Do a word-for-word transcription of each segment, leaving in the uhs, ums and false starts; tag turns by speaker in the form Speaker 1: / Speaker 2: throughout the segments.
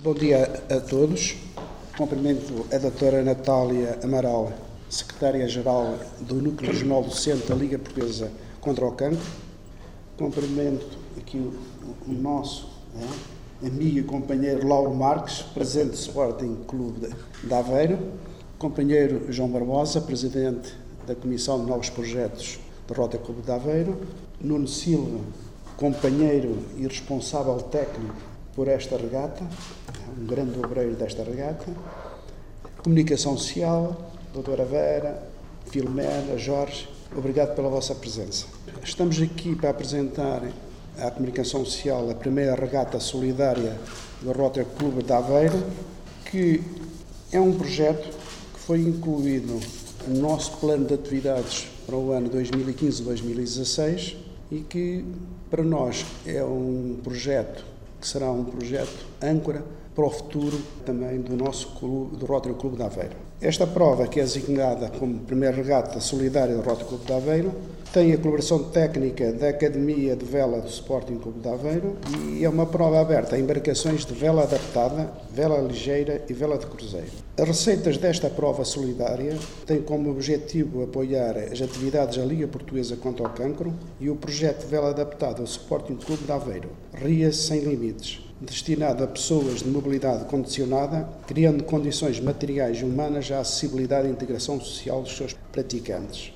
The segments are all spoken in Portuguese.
Speaker 1: Bom dia a todos. Cumprimento a doutora Natália Amaral, secretária-geral do Núcleo Regional Docente da Liga Portuguesa contra o Cancro. Cumprimento aqui o, o nosso é, amigo e companheiro Lauro Marques, presidente do Sporting Clube de, de Aveiro. Companheiro João Barbosa, presidente da Comissão de Novos Projetos do Rotary Clube de Aveiro. Nuno Silva, companheiro e responsável técnico por esta regata, um grande obreiro desta regata. Comunicação Social, doutora Vera, Filomena, Jorge, obrigado pela vossa presença. Estamos aqui para apresentar à Comunicação Social a primeira regata solidária do Rotary Clube de Aveiro, que é um projeto que foi incluído no nosso plano de atividades para o ano dois mil e quinze a dois mil e dezasseis e que, para nós, é um projeto que será um projeto âncora para o futuro também do nosso clube, do Rotary Clube de Aveiro. Esta prova, que é designada como primeira regata solidária do Rotary Clube de Aveiro, tem a colaboração técnica da Academia de Vela do Sporting Clube de Aveiro e é uma prova aberta a embarcações de vela adaptada, vela ligeira e vela de cruzeiro. As receitas desta prova solidária têm como objetivo apoiar as atividades da Liga Portuguesa contra o Cancro e o projeto de vela adaptada ao Sporting Clube de Aveiro, Ria Sem Limites, destinado a pessoas de mobilidade condicionada, criando condições materiais e humanas à acessibilidade e integração social dos seus praticantes.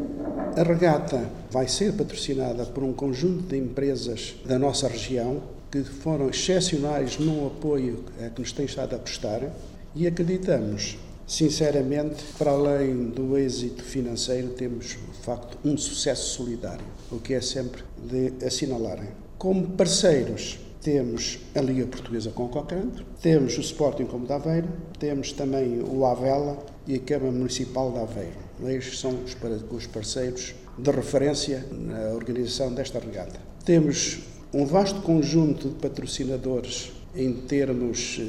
Speaker 1: A regata vai ser patrocinada por um conjunto de empresas da nossa região que foram excepcionais no apoio a que nos têm estado a prestar e acreditamos, sinceramente, para além do êxito financeiro, temos, de facto, um sucesso solidário, o que é sempre de assinalar. Como parceiros, temos a Liga Portuguesa com o Cancro, temos o Sporting Clube de Aveiro, temos também o Avela e a Câmara Municipal de Aveiro. Estes são os parceiros de referência na organização desta regata. Temos um vasto conjunto de patrocinadores em termos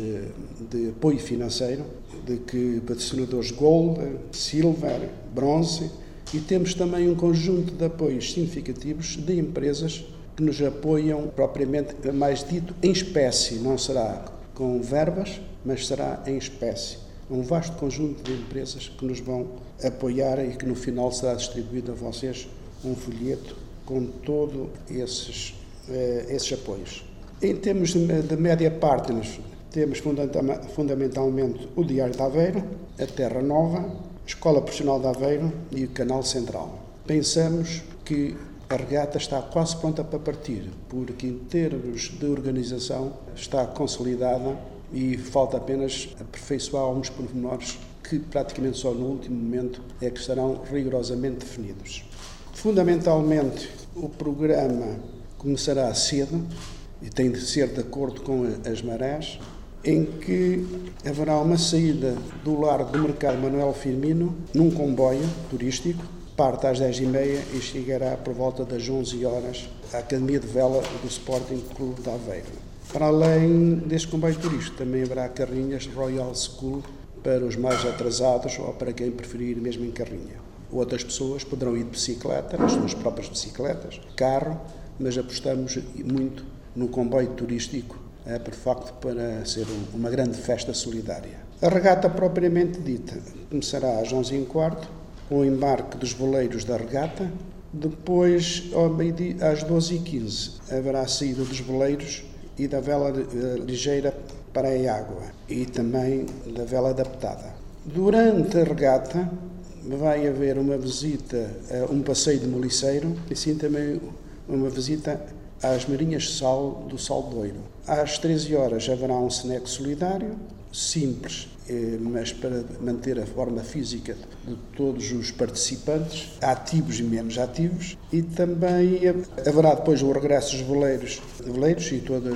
Speaker 1: de apoio financeiro, de que patrocinadores Gold, Silver, Bronze, e temos também um conjunto de apoios significativos de empresas que nos apoiam propriamente, mais dito, em espécie. Não será com verbas, mas será em espécie. Um vasto conjunto de empresas que nos vão apoiar e que no final será distribuído a vocês um folheto com todos esses, eh, esses apoios. Em termos de, de média partners, temos fundamentalmente o Diário de Aveiro, a Terra Nova, a Escola Profissional de Aveiro e o Canal Central. Pensamos que a regata está quase pronta para partir, porque em termos de organização está consolidada e falta apenas aperfeiçoar alguns pormenores que praticamente só no último momento é que estarão rigorosamente definidos. Fundamentalmente, o programa começará cedo e tem de ser de acordo com as marés, em que haverá uma saída do Largo do Mercado Manuel Firmino num comboio turístico, parte às dez e meia e chegará por volta das onze horas à Academia de Vela do Sporting Clube de Aveiro. Para além deste comboio turístico, também haverá carrinhas Royal School para os mais atrasados ou para quem preferir mesmo em carrinha. Outras pessoas poderão ir de bicicleta, nas suas próprias bicicletas, carro, mas apostamos muito no comboio turístico, é, por facto, para ser uma grande festa solidária. A regata propriamente dita começará às onze e quarto, com o embarque dos boleiros da regata. Depois, ao meio-dia, às doze e quinze, haverá a saída dos boleiros e da vela ligeira para a água e também da vela adaptada. Durante a regata vai haver uma visita, a um passeio de moliceiro e sim também uma visita às marinhas de sal do Saldoiro. Às treze horas haverá um snack solidário, simples, mas para manter a forma física de todos os participantes, ativos e menos ativos, e também haverá depois o regresso dos veleiros, de veleiros e todas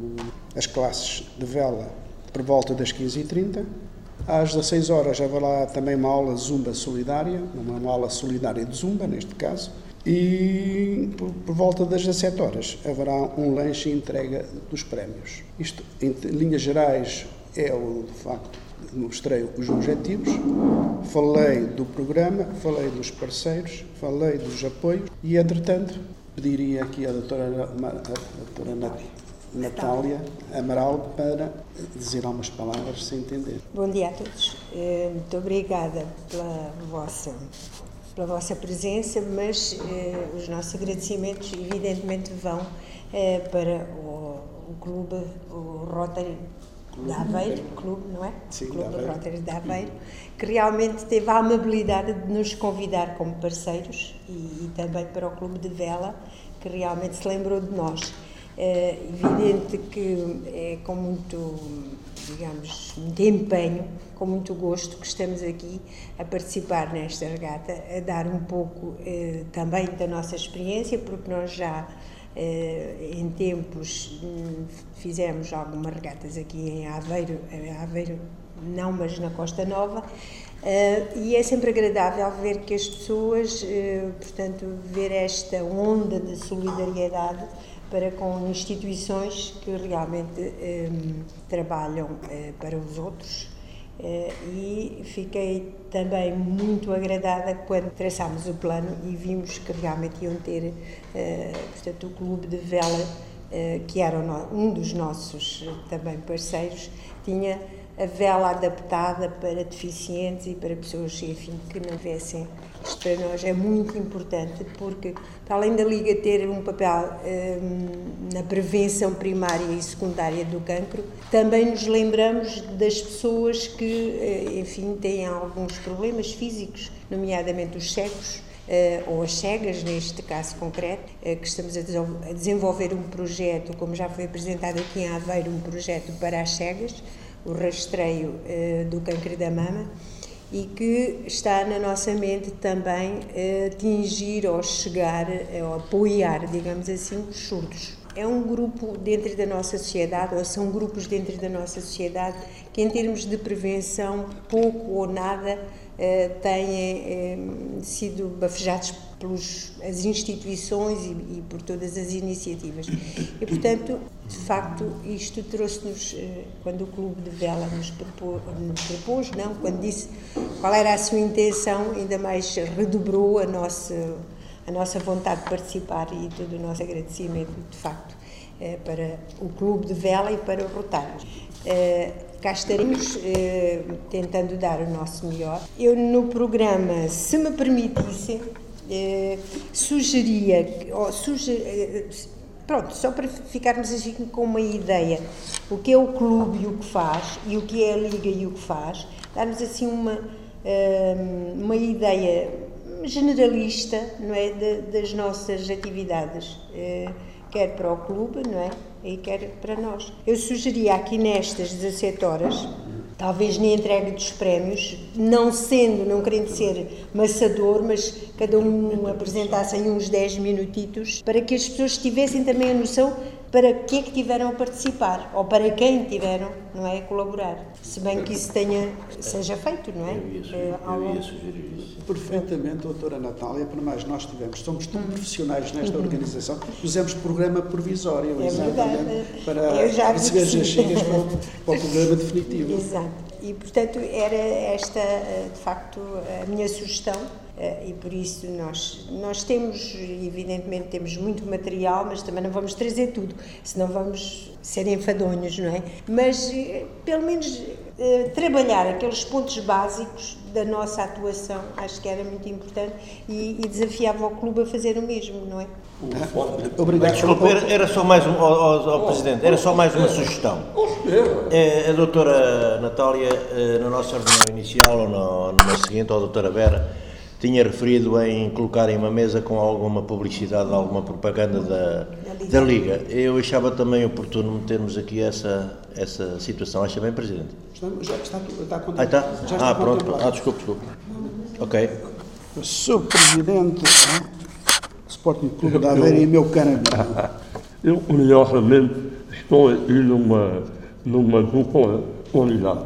Speaker 1: as classes de vela por volta das quinze e trinta. Às dezasseis horas haverá também uma aula Zumba solidária, uma aula solidária de Zumba, neste caso, e por, por volta das dezassete horas haverá um lanche e entrega dos prémios. Isto, em linhas gerais, é o, de facto, mostrei os objetivos, falei do programa, falei dos parceiros, falei dos apoios e, entretanto, pediria aqui à doutora, a doutora Natália Amaral para dizer algumas palavras, sem entender.
Speaker 2: Bom dia a todos. Muito obrigada pela vossa, pela vossa presença, mas eh, os nossos agradecimentos evidentemente vão eh, para o, o clube, o Rotary de Aveiro, clube, não é?
Speaker 1: Sim,
Speaker 2: Clube
Speaker 1: de Aveiro.
Speaker 2: Rotary de Aveiro, que realmente teve a amabilidade de nos convidar como parceiros e, e também para o Clube de Vela, que realmente se lembrou de nós. É evidente que é com muito, digamos, muito empenho, com muito gosto que estamos aqui a participar nesta regata, a dar um pouco eh, também da nossa experiência, porque nós já eh, em tempos fizemos algumas regatas aqui em Aveiro, em Aveiro não, mas na Costa Nova, uh, e é sempre agradável ver que as pessoas, uh, portanto, ver esta onda de solidariedade para com instituições que realmente um, trabalham uh, para os outros. Uh, e fiquei também muito agradada quando traçámos o plano e vimos que realmente iam ter, uh, portanto, o Clube de Vela, uh, que era um dos nossos uh, também parceiros, tinha a vela adaptada para deficientes e para pessoas, enfim, que não tivessem. Isto para nós é muito importante porque, para além da Liga ter um papel um, na prevenção primária e secundária do cancro, também nos lembramos das pessoas que, enfim, têm alguns problemas físicos, nomeadamente os cegos, Uh, ou as cegas, neste caso concreto, uh, que estamos a, des- a desenvolver um projeto, como já foi apresentado aqui em Aveiro, um projeto para as cegas, o rastreio uh, do câncer da mama, e que está na nossa mente também uh, atingir ou chegar, uh, ou apoiar, digamos assim, os surdos. É um grupo dentro da nossa sociedade, ou são grupos dentro da nossa sociedade, que em termos de prevenção, pouco ou nada Uh, têm uh, sido bafejados pelas instituições e, e por todas as iniciativas. E, portanto, de facto, isto trouxe-nos, uh, quando o Clube de Vela nos propôs, nos propôs, não, quando disse qual era a sua intenção, ainda mais redobrou a nossa, a nossa vontade de participar e todo o nosso agradecimento, de facto, uh, para o Clube de Vela e para o Rotário. Uh, Cá estaremos eh, tentando dar o nosso melhor. Eu, no programa, se me permitissem, eh, sugeria, ou suger, eh, pronto, só para ficarmos assim com uma ideia, o que é o clube e o que faz, e o que é a Liga e o que faz, darmos assim uma, eh, uma ideia generalista, não é, de, das nossas atividades, eh, quer para o clube, não é? E quer para nós. Eu sugeria aqui nestas dezassete horas, talvez na entrega dos prémios, não sendo, não querendo ser maçador, mas cada um apresentasse em uns dez minutitos, para que as pessoas tivessem também a noção para que é que tiveram a participar, ou para quem tiveram, não é, a colaborar. Se bem que isso tenha, seja feito, não é?
Speaker 3: Eu ia sugerir, eu ia sugerir isso.
Speaker 1: Perfeitamente, doutora Natália, para mais nós tivemos, somos tão profissionais nesta organização, fizemos programa provisório,
Speaker 2: É
Speaker 1: exatamente,
Speaker 2: verdade.
Speaker 1: para receber as chegas para, o- para o programa definitivo.
Speaker 2: Exato. E, portanto, era esta, de facto, a minha sugestão, e por isso nós, nós temos, evidentemente, temos muito material, mas também não vamos trazer tudo, senão vamos ser enfadonhos, não é? Mas, pelo menos, trabalhar aqueles pontos básicos da nossa atuação, acho que era muito importante, e, e desafiava o clube a fazer o mesmo, não é?
Speaker 1: Obrigado.
Speaker 3: Desculpe, era, era só mais um, ao, ao, ao Presidente, era só mais uma sugestão. É, a doutora Natália, na nossa reunião inicial, ou na, numa seguinte, ou a doutora Vera, tinha referido em colocarem uma mesa com alguma publicidade, alguma propaganda da, da Liga. Eu achava também oportuno metermos aqui essa, essa situação. Acha bem, Presidente?
Speaker 1: Já está, está
Speaker 3: Ah, está?
Speaker 1: já está
Speaker 3: Ah, pronto.
Speaker 1: contemplado.
Speaker 3: Ah, desculpe, desculpe. Ok.
Speaker 1: Sou presidente do Sporting Clube de Aveiro e meu caro amigo.
Speaker 4: Eu, curiosamente, estou aqui numa, numa dupla unidade.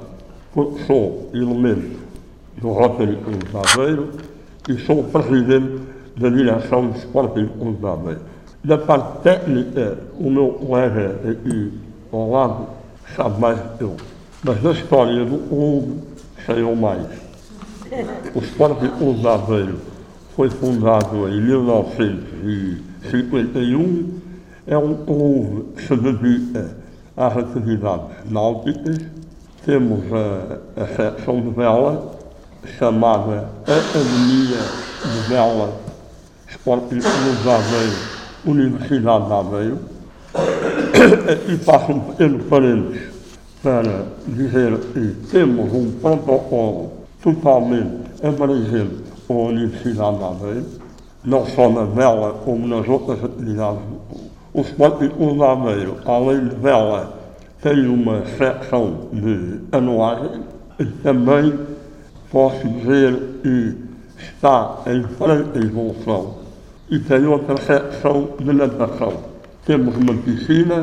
Speaker 4: Sou elemento do Rotary Clube de Aveiro e sou presidente da direção do Sporting Clube de Aveiro. Da parte técnica, o meu colega aqui ao lado sabe mais que eu. Mas da história do clube, sei eu mais. O Sporting Clube de Aveiro foi fundado em mil novecentos e cinquenta e um é um clube que se dedica às atividades náuticas. Temos a, a secção de vela, chamada Academia de Vela Esporte Clube de Aveiro, Universidade de Aveiro. Aqui faço um pequeno parênteses para dizer que temos um protocolo totalmente abrangente com a Universidade de Aveiro, não só na vela como nas outras atividades do clube. O Esporte Clube de Aveiro, além de vela, tem uma secção de anuagem e também posso dizer que está em franca evolução e tem outra secção de natação. Temos uma piscina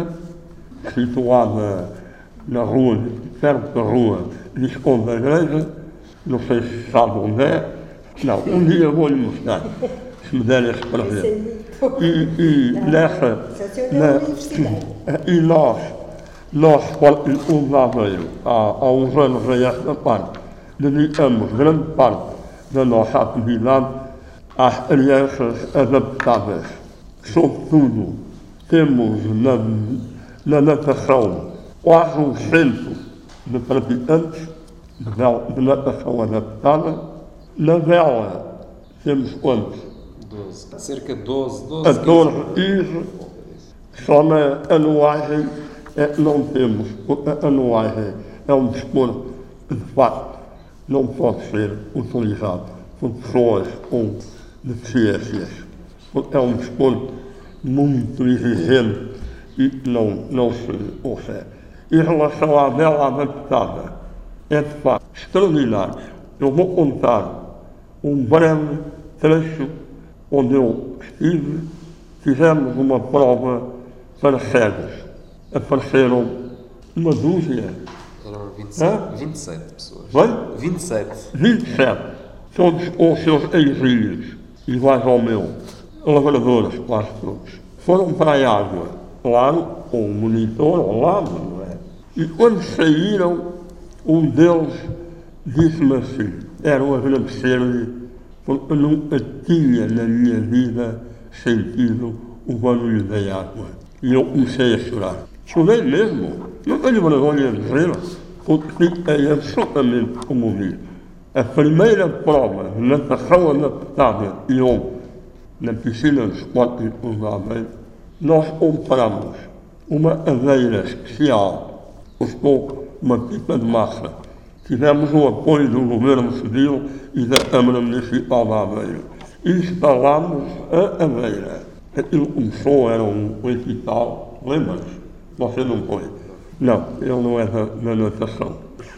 Speaker 4: situada na rua, perto da rua Visconde da Igreja, não sei se sabe onde é, não, um dia vou-lhe mostrar, se me der esse prazer. E, e nessa, na, e nós, nós, Esporte Clube de Aveiro, há, há uns anos a esta parte, dedicamos grande parte da nossa atividade às crianças adaptadas. Sobretudo, temos na, na natação quase um centro de praticantes de, vela, de natação adaptada. Na vela, temos quantos?
Speaker 5: doze. Cerca de doze, doze.
Speaker 4: catorze, quinze. Só na anuagem é que não temos, porque a anuagem é um desporto que, de facto, não pode ser utilizado por pessoas com deficiências, porque é um desporto muito exigente e não, não se consegue. Em relação à vela adaptada, é de facto extraordinário. Eu vou contar um breve trecho onde eu estive. Fizemos uma prova para cegos. Apareceram uma dúzia.
Speaker 5: Eram vinte e sete, vinte e sete pessoas.
Speaker 4: Bem?
Speaker 5: vinte e sete.
Speaker 4: vinte e sete. Todos com os seus exílios, iguais ao meu, lavradores quase todos. Foram para a água, claro, com um monitor ao lado, não é? E quando saíram, um deles disse-me assim, quero agradecer-lhe, porque nunca tinha na minha vida sentido o barulho da água. E eu comecei a chorar. Chorei mesmo, não tenho vergonha de dizer, porque fiquei absolutamente comovido. A primeira prova de natação adaptada e eu, na piscina de Esporte Clube de Aveiro, nós compramos uma cadeira especial, custou uma pipa de massa. Tivemos o apoio do Governo Civil e da Câmara Municipal de Aveiro. Instalámos a cadeira. Aquilo começou, era um oito e tal, lembra-se? Você não foi? Não, ele não é da, da natação.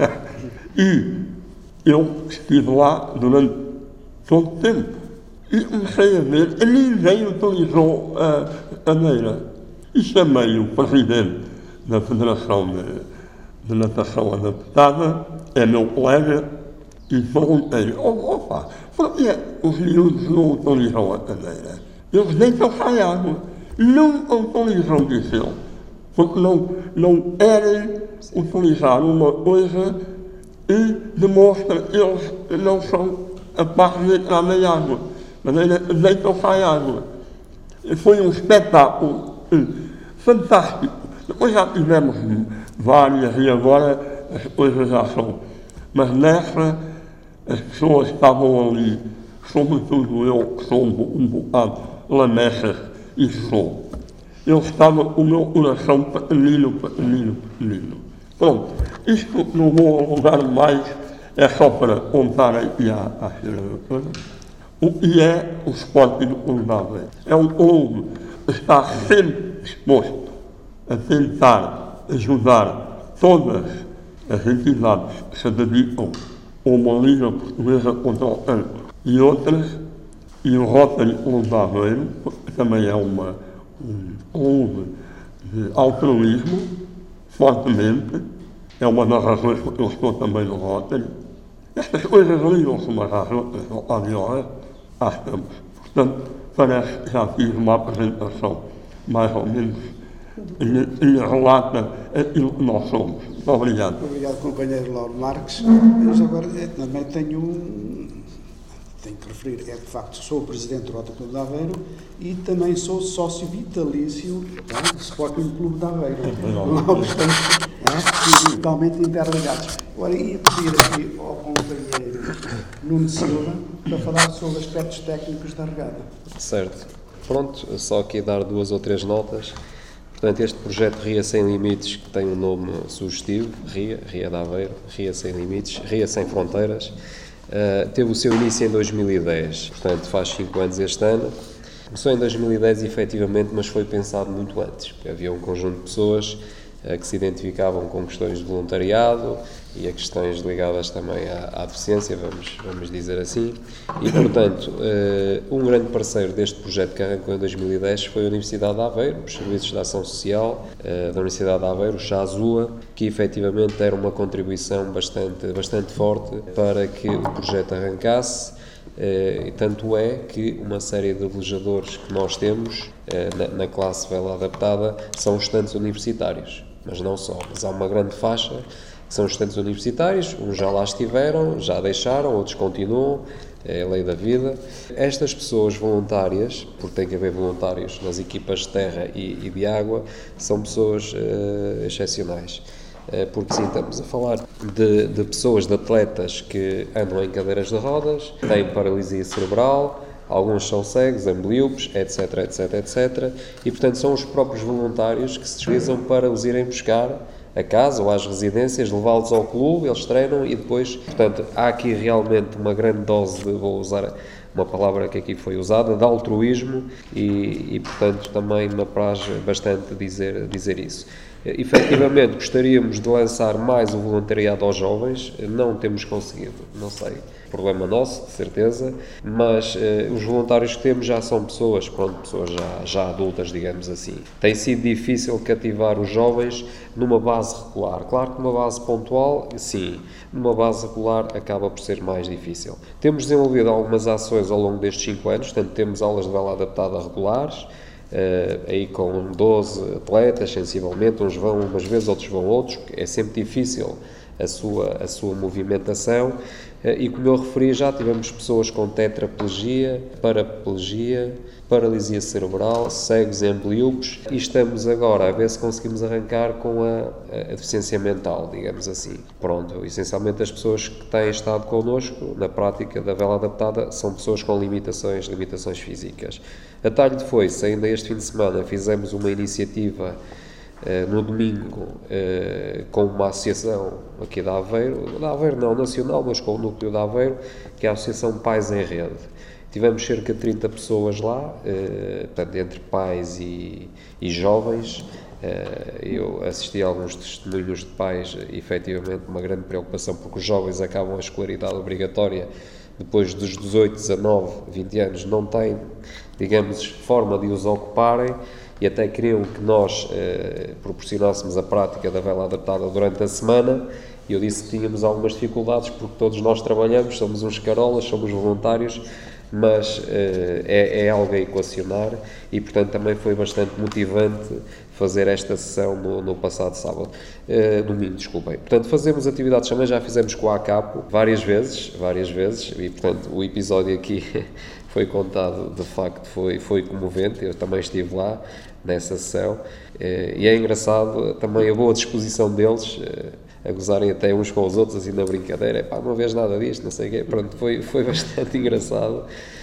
Speaker 4: E eu estive lá durante todo o tempo e comecei a ver que ninguém utilizou a cadeira. E chamei o presidente da Federação de, de Natação Adaptada, é meu colega, e perguntei, oh, opa, por que os miúdos não utilizam a cadeira? Eles deitam sai água, não utilizam, disse ele, porque não, não querem utilizar uma coisa e demonstra que eles não são capazes de entrar na água, mas eles deitam sai água. E foi um espetáculo fantástico. Depois já tivemos várias e agora as coisas já são. Mas nessa, as pessoas estavam ali, sobretudo eu, que sou um, um bocado lamechas e sou. Eu estava com o meu coração pequenino, pequenino, pequenino. Pronto, isto não vou alongar mais, é só para contar aqui à, à senhora o que é o Esporte Clube de Aveiro. É um clube que está sempre disposto a tentar ajudar todas as entidades que se dedicam a uma Liga Portuguesa contra o Cancro e outras, e o Rotary Clube de Aveiro, que também é uma, um clube de altruísmo, fortemente, é uma das razões porque eu estou também no Rotary. Estas coisas ligam-se umas às outras, aliás, às estamos. Portanto, parece que já fiz uma apresentação, mais ou menos, e, e relata aquilo que nós somos. Muito obrigado.
Speaker 1: Obrigado, companheiro Lauro Marques. Eu agora também tenho um, tenho que referir, é de facto, sou o presidente do Rotary Clube de Aveiro e também sou sócio vitalício, tá, do Sporting Clube de Aveiro. Não obstante, é, totalmente interligados. Agora, ia pedir aqui ao companheiro Nuno Silva para falar sobre aspectos técnicos da regata.
Speaker 5: Certo. Pronto, só aqui dar duas ou três notas. Portanto, este projeto Ria Sem Limites, que tem um nome sugestivo, Ria, Ria de Aveiro, Ria Sem Limites, Ria Sem Fronteiras, uh, teve o seu início em dois mil e dez, portanto faz cinco anos este ano. Começou em dois mil e dez, efetivamente, mas foi pensado muito antes. Havia um conjunto de pessoas uh, que se identificavam com questões de voluntariado e a questões ligadas também à, à deficiência, vamos, vamos dizer assim. E, portanto, uh, um grande parceiro deste projeto que arrancou em dois mil e dez foi a Universidade de Aveiro, os Serviços de Ação Social uh, da Universidade de Aveiro, o CHAZUA, que efetivamente deram uma contribuição bastante, bastante forte para que o projeto arrancasse. Uh, e tanto é que uma série de velejadores que nós temos uh, na, na classe vela adaptada são estudantes universitários, mas não só, mas há uma grande faixa que são estudantes universitários, uns já lá estiveram, já deixaram, outros continuam, é a lei da vida. Estas pessoas voluntárias, porque tem que haver voluntários nas equipas de terra e, e de água, são pessoas uh, excepcionais. Porque sim, estamos a falar de, de pessoas, de atletas que andam em cadeiras de rodas, têm paralisia cerebral, alguns são cegos, ambliopes, etc, etc, etcétera. E, portanto, são os próprios voluntários que se deslizam para os irem buscar a casa ou às residências, levá-los ao clube, eles treinam e depois, portanto, há aqui realmente uma grande dose de, vou usar uma palavra que aqui foi usada, de altruísmo e, e portanto, também me apraz bastante dizer, dizer isso. Efetivamente, gostaríamos de lançar mais o voluntariado aos jovens, não temos conseguido, não sei, problema nosso, de certeza, mas eh, os voluntários que temos já são pessoas, pronto, pessoas já, já adultas, digamos assim. Tem sido difícil cativar os jovens numa base regular. Claro que numa base pontual, sim, numa base regular acaba por ser mais difícil. Temos desenvolvido algumas ações ao longo destes cinco anos, portanto temos aulas de vela adaptada regulares, Uh, aí com doze atletas, sensivelmente, uns vão umas vezes, outros vão outros, é sempre difícil a sua, a sua movimentação, uh, e como eu referi, já tivemos pessoas com tetraplegia, paraplegia, paralisia cerebral, cegos e ambliopes, e estamos agora a ver se conseguimos arrancar com a, a deficiência mental, digamos assim. Pronto, essencialmente as pessoas que têm estado connosco na prática da vela adaptada são pessoas com limitações, limitações físicas. A talho de foice, ainda este fim de semana fizemos uma iniciativa uh, no domingo uh, com uma associação aqui da Aveiro, da Aveiro não nacional, mas com o núcleo da Aveiro, que é a Associação Pais em Rede. Tivemos cerca de trinta pessoas lá, uh, portanto, entre pais e, e jovens. Uh, eu assisti a alguns testemunhos de pais, efetivamente uma grande preocupação, porque os jovens acabam a escolaridade obrigatória depois dos dezoito, dezanove, vinte anos, não têm, digamos, forma de os ocuparem e até queriam que nós eh, proporcionássemos a prática da vela adaptada durante a semana. E eu disse que tínhamos algumas dificuldades porque todos nós trabalhamos, somos uns carolas, somos voluntários, mas eh, é, é algo a equacionar e, portanto, também foi bastante motivante fazer esta sessão no, no passado sábado, uh, domingo, desculpem. Portanto, fazemos atividades também, já fizemos com a ACAPO várias vezes, várias vezes, e, portanto, o episódio aqui foi contado, de facto, foi, foi comovente, eu também estive lá nessa sessão, uh, e é engraçado também a boa disposição deles, uh, a gozarem até uns com os outros, assim, na brincadeira, pá, não vês nada disto, não sei o quê, pronto, foi, foi bastante engraçado.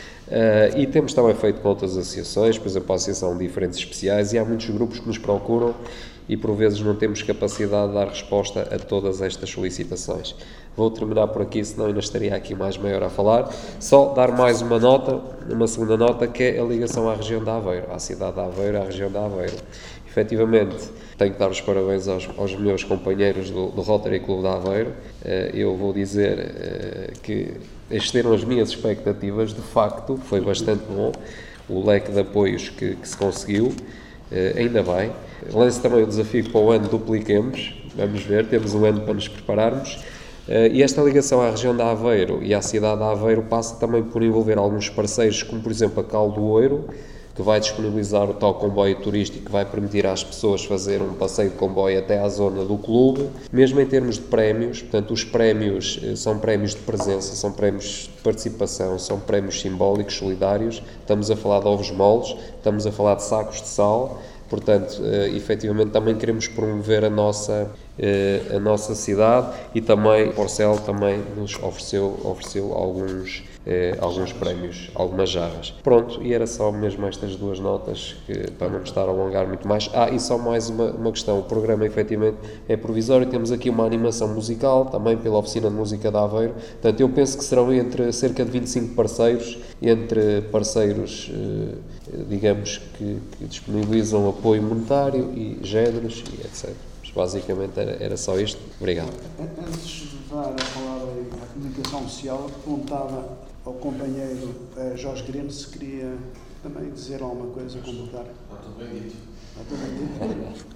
Speaker 5: Uh, e temos também feito com outras associações, por exemplo, a Associação de Diferentes Especiais, e há muitos grupos que nos procuram e por vezes não temos capacidade de dar resposta a todas estas solicitações. Vou terminar por aqui, senão ainda estaria aqui mais meia hora a falar. Só dar mais uma nota, uma segunda nota, que é a ligação à região de Aveiro, à cidade de Aveiro, à região de Aveiro. Efetivamente, tenho que dar os parabéns aos, aos meus companheiros do, do Rotary Clube de Aveiro. Uh, eu vou dizer uh, que excederam as minhas expectativas, de facto, foi bastante bom o leque de apoios que, que se conseguiu, uh, ainda bem. Lanço também o desafio para o ano, dupliquemos, vamos ver, temos um ano para nos prepararmos. Uh, e esta ligação à região de Aveiro e à cidade de Aveiro passa também por envolver alguns parceiros, como por exemplo a Caldo Ouro, que vai disponibilizar o tal comboio turístico que vai permitir às pessoas fazer um passeio de comboio até à zona do clube. Mesmo em termos de prémios, portanto, os prémios são prémios de presença, são prémios de participação, são prémios simbólicos, solidários. Estamos a falar de ovos moles, estamos a falar de sacos de sal. Portanto, eh, efetivamente também queremos promover a nossa, eh, a nossa cidade e também o Porcel também nos ofereceu, ofereceu alguns, eh, alguns prémios, algumas jarras. Pronto, e era só mesmo estas duas notas, que, para não me estar a alongar muito mais. Ah, e só mais uma, uma questão, o programa efetivamente é provisório, temos aqui uma animação musical, também pela Oficina de Música de Aveiro, portanto eu penso que serão entre cerca de vinte e cinco parceiros, entre parceiros, eh, digamos, que, que disponibilizam apoio monetário e géneros e etcétera. Mas basicamente era, era só isto. Obrigado.
Speaker 1: Antes de dar a palavra à comunicação social, perguntava ao companheiro uh, Jorge Greno se queria também dizer alguma coisa, completar.
Speaker 3: Está tudo bem dito.
Speaker 1: Está tudo bem dito?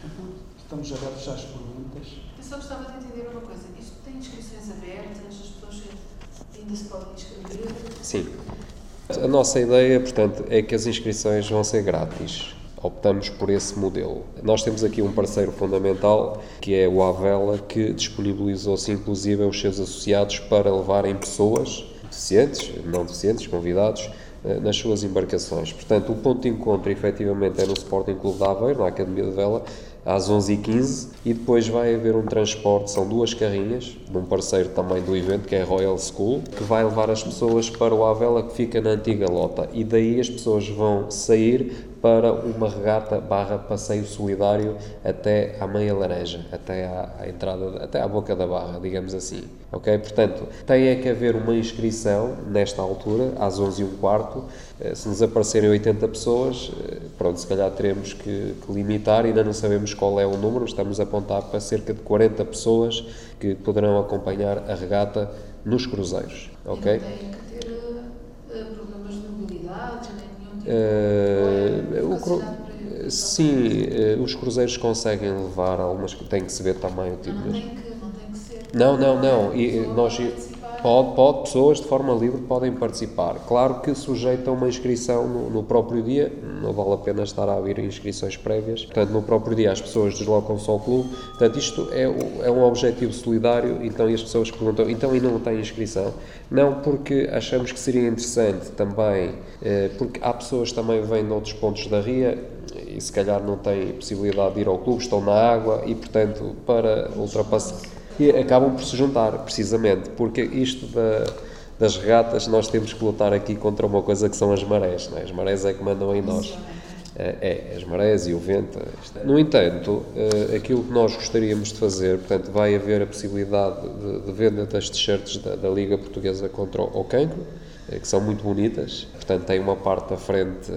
Speaker 1: Estamos abertos às perguntas.
Speaker 6: Eu só gostava de entender uma coisa. Isto tem inscrições abertas? As pessoas ainda se podem inscrever?
Speaker 5: Sim. A nossa ideia, portanto, é que as inscrições vão ser grátis. Optamos por esse modelo. Nós temos aqui um parceiro fundamental, que é o Avela, que disponibilizou-se inclusive os seus associados para levarem pessoas, deficientes, não deficientes, convidados, nas suas embarcações. Portanto, o ponto de encontro, efetivamente, é no Sporting Clube de Aveiro, na Academia de Vela, às onze e quinze, e depois vai haver um transporte, são duas carrinhas, de um parceiro também do evento, que é a Royal School, que vai levar as pessoas para o Avela, que fica na antiga Lota, e daí as pessoas vão sair para uma regata barra passeio solidário até à Meia Laranja, até à, à entrada, até à boca da barra, digamos assim. Ok? Portanto, tem é que haver uma inscrição nesta altura, às onze e um quarto. Se nos aparecerem oitenta pessoas, pronto, se calhar teremos que, que limitar, ainda não sabemos qual é o número, estamos a apontar para cerca de quarenta pessoas que poderão acompanhar a regata nos cruzeiros. Ok?
Speaker 6: E não têm que ter uh, problemas de mobilidade, nem nenhum tipo
Speaker 5: Uh,
Speaker 6: de
Speaker 5: o cru... Sim, uh, os cruzeiros conseguem levar algumas, tem que se ver também o tipo
Speaker 6: não, não
Speaker 5: de...
Speaker 6: tem que, não tem que ser.
Speaker 5: Não, não, não. E nós
Speaker 6: participar.
Speaker 5: pode, pode, pessoas de forma livre podem participar. Claro que sujeita a uma inscrição no, no próprio dia, não vale a pena estar a abrir inscrições prévias. Portanto, no próprio dia as pessoas deslocam-se ao clube. Portanto, isto é, é um objetivo solidário, então e as pessoas perguntam, então e não tem inscrição? Não, porque achamos que seria interessante também, eh, porque há pessoas que também vêm de outros pontos da Ria e se calhar não têm possibilidade de ir ao clube, estão na água e, portanto, para ultrapassar... E acabam por se juntar, precisamente, porque isto da, das regatas, nós temos que lutar aqui contra uma coisa que são as marés, não é? As marés é que mandam em nós. É, as marés e o vento. No entanto, aquilo que nós gostaríamos de fazer, portanto, vai haver a possibilidade de, de venda das t-shirts da, da Liga Portuguesa contra o Cancro, que são muito bonitas. Portanto, tem uma parte da frente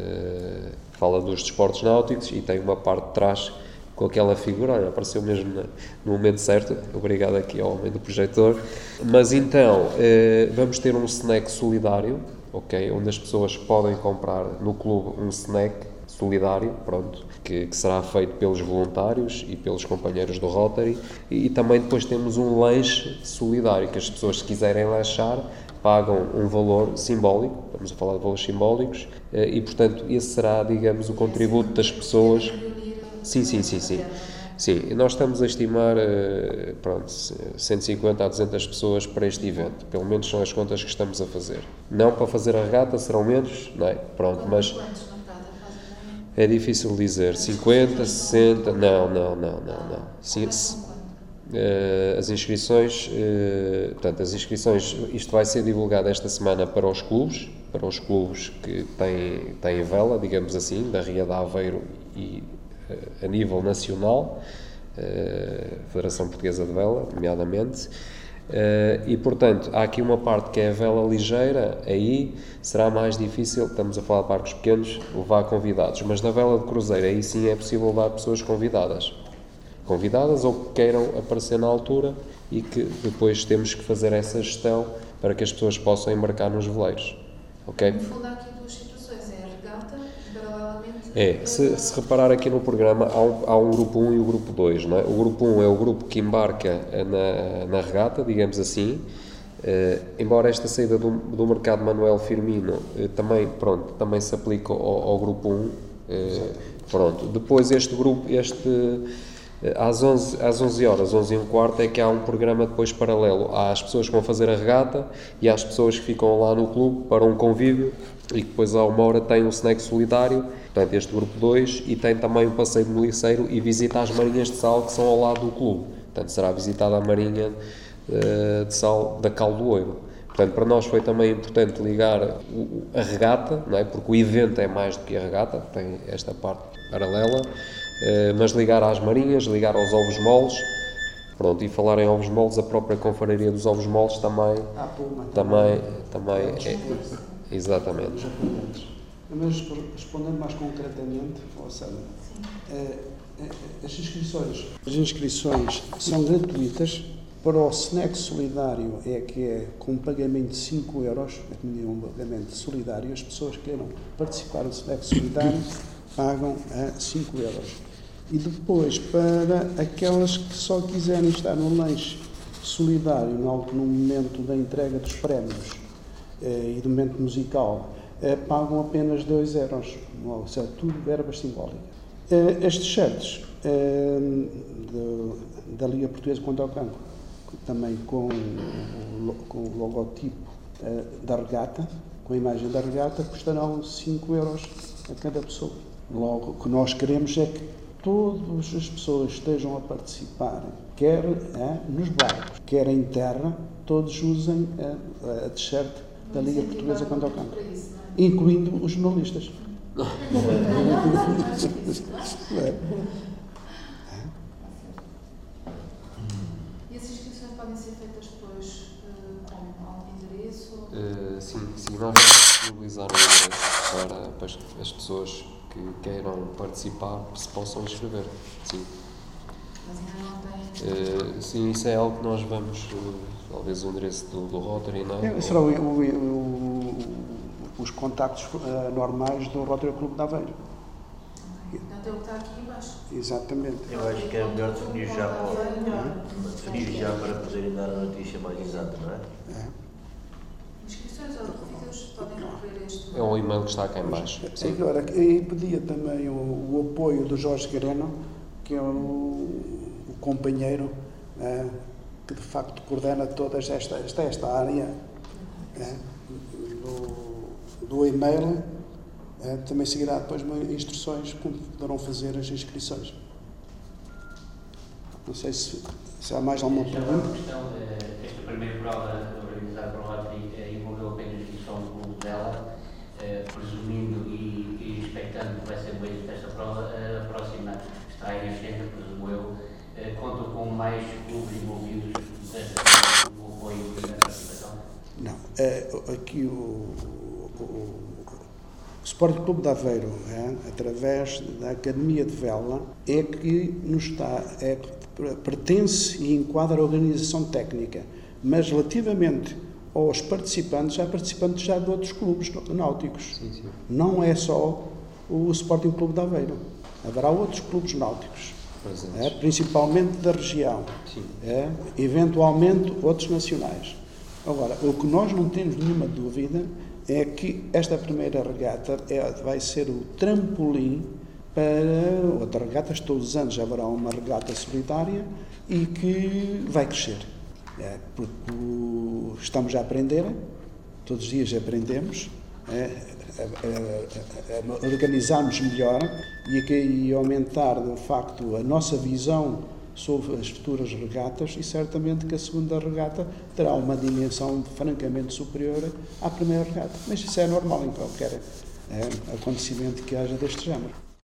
Speaker 5: que fala dos desportos náuticos e tem uma parte de trás com aquela figura, olha, apareceu mesmo no momento certo, obrigado aqui ao homem do projetor. Mas então, eh, vamos ter um snack solidário, ok, onde as pessoas podem comprar no clube um snack solidário, pronto, que, que será feito pelos voluntários e pelos companheiros do Rotary, e, e também depois temos um lanche solidário, que as pessoas, se quiserem lanchar, pagam um valor simbólico, estamos a falar de valores simbólicos, eh, e portanto esse será, digamos, o contributo das pessoas. Sim, sim, sim, sim. Sim, nós estamos a estimar, pronto, cento e cinquenta a duzentas pessoas para este evento. Pelo menos são as contas que estamos a fazer. Não para fazer a regata, serão menos, não é? Pronto, mas é difícil dizer. cinquenta, sessenta, não, não, não, não, não. Sim, as inscrições, portanto, as inscrições, isto vai ser divulgado esta semana para os clubes, para os clubes que têm, têm vela, digamos assim, da Ria de Aveiro e a nível nacional, a Federação Portuguesa de Vela, nomeadamente, e, portanto, há aqui uma parte que é a vela ligeira, aí será mais difícil, estamos a falar de barcos pequenos, levar convidados, mas na vela de cruzeiro, aí sim é possível levar pessoas convidadas, convidadas ou que queiram aparecer na altura e que depois temos que fazer essa gestão para que as pessoas possam embarcar nos veleiros, ok?
Speaker 6: No fundo, há aqui duas situações, é a regata e, paralelamente...
Speaker 5: É, se, se reparar aqui no programa, há um, há um grupo um e o grupo dois, não é? O grupo um é o grupo que embarca na, na regata, digamos assim, Uh, embora esta saída do, do mercado Manuel Firmino uh, também, pronto, também se aplica ao, ao grupo um, uh, pronto. Depois este grupo, este, uh, às, onze, às onze horas, onze e um quarto, é que há um programa depois paralelo às pessoas que vão fazer a regata e às pessoas que ficam lá no clube para um convívio, e que depois a uma hora tem um snack solidário, portanto este grupo dois, e tem também um passeio de meliceiro e visita às marinhas de sal que são ao lado do clube, portanto será visitada a marinha de sal da Cal do Ouro. Portanto, para nós foi também importante ligar a regata, não é? Porque o evento é mais do que a regata, tem esta parte paralela, mas ligar às marinhas, ligar aos ovos moles, pronto, e falar em ovos moles, a própria confraria dos ovos moles também,
Speaker 1: ah, Puma,
Speaker 5: também, também é, exatamente.
Speaker 1: Mas respondendo mais concretamente, Alessandra, as inscrições, as inscrições são gratuitas. Para o snack solidário é que é com pagamento de cinco euros, é um pagamento solidário, as pessoas que queiram participar do snack solidário pagam a cinco euros. E depois, para aquelas que só quiserem estar no lanche solidário, no, no momento da entrega dos prémios eh, e do momento musical, eh, pagam apenas dois euros, ou seja, tudo verbas simbólicas. Eh, estes shirts eh, de, da Liga Portuguesa contra o Cancro, também com, com o logotipo uh, da regata, com a imagem da regata, custarão cinco euros a cada pessoa. Logo, o que nós queremos é que todas as pessoas estejam a participar, quer uh, nos barcos, quer em terra, todos usem a, a t-shirt da Liga Portuguesa contra o Cancro, incluindo os jornalistas. É.
Speaker 6: Podem ser feitas depois uh, com algum endereço?
Speaker 5: Uh, sim, sim, nós vamos disponibilizar um endereço para, para as, as pessoas que queiram participar se possam inscrever. Sim.
Speaker 6: Mas ainda não tem?
Speaker 5: Uh, sim, isso é algo que nós vamos, uh, talvez o endereço do, do Rotary, não é?
Speaker 1: é será o, o, o, os contactos uh, normais do Rotary Clube de Aveiro.
Speaker 6: Portanto, é o que está aqui embaixo.
Speaker 1: Exatamente.
Speaker 3: Eu acho que é melhor definir já para, definir já para poderem dar a notícia mais exata, não é?
Speaker 1: É.
Speaker 6: Inscrições ou requisitos podem recorrer a este.
Speaker 5: É um e-mail que está cá em baixo.
Speaker 1: Sim. Agora, eu pedia também o, o apoio do Jorge Gareno, que é o, o companheiro é, que de facto coordena toda esta, esta, esta área é, do, do e-mail. É, também seguirá depois instruções como poderão fazer as inscrições. Não sei se, se há mais alguma pergunta.
Speaker 7: Esta primeira prova organizada pelo Rotary envolveu apenas a inscrição do clube dela, presumindo e, e expectando que vai ser bem desta prova, a próxima está em agenda, presumo eu. Contam com mais clubes envolvidos no apoio e na participação?
Speaker 1: Não. É, aqui o, o O Sporting Clube de Aveiro, é, através da Academia de Vela, é que nos está, é, pertence e enquadra a organização técnica, mas relativamente aos participantes, há participantes já de outros clubes náuticos.
Speaker 5: Sim, sim.
Speaker 1: Não é só o Sporting Clube de Aveiro, haverá outros clubes náuticos, é, principalmente da região, é, eventualmente outros nacionais. Agora, o que nós não temos nenhuma dúvida é que esta primeira regata é, vai ser o trampolim para outras regatas. Todos os anos haverá uma regata solidária e que vai crescer. É, porque o, estamos a aprender, todos os dias aprendemos, é, a, a, a organizarmos melhor e, a, e aumentar, de facto, a nossa visão sobre as futuras regatas, e certamente que a segunda regata terá uma dimensão francamente superior à primeira regata. Mas isso é normal em qualquer é, acontecimento que haja deste género.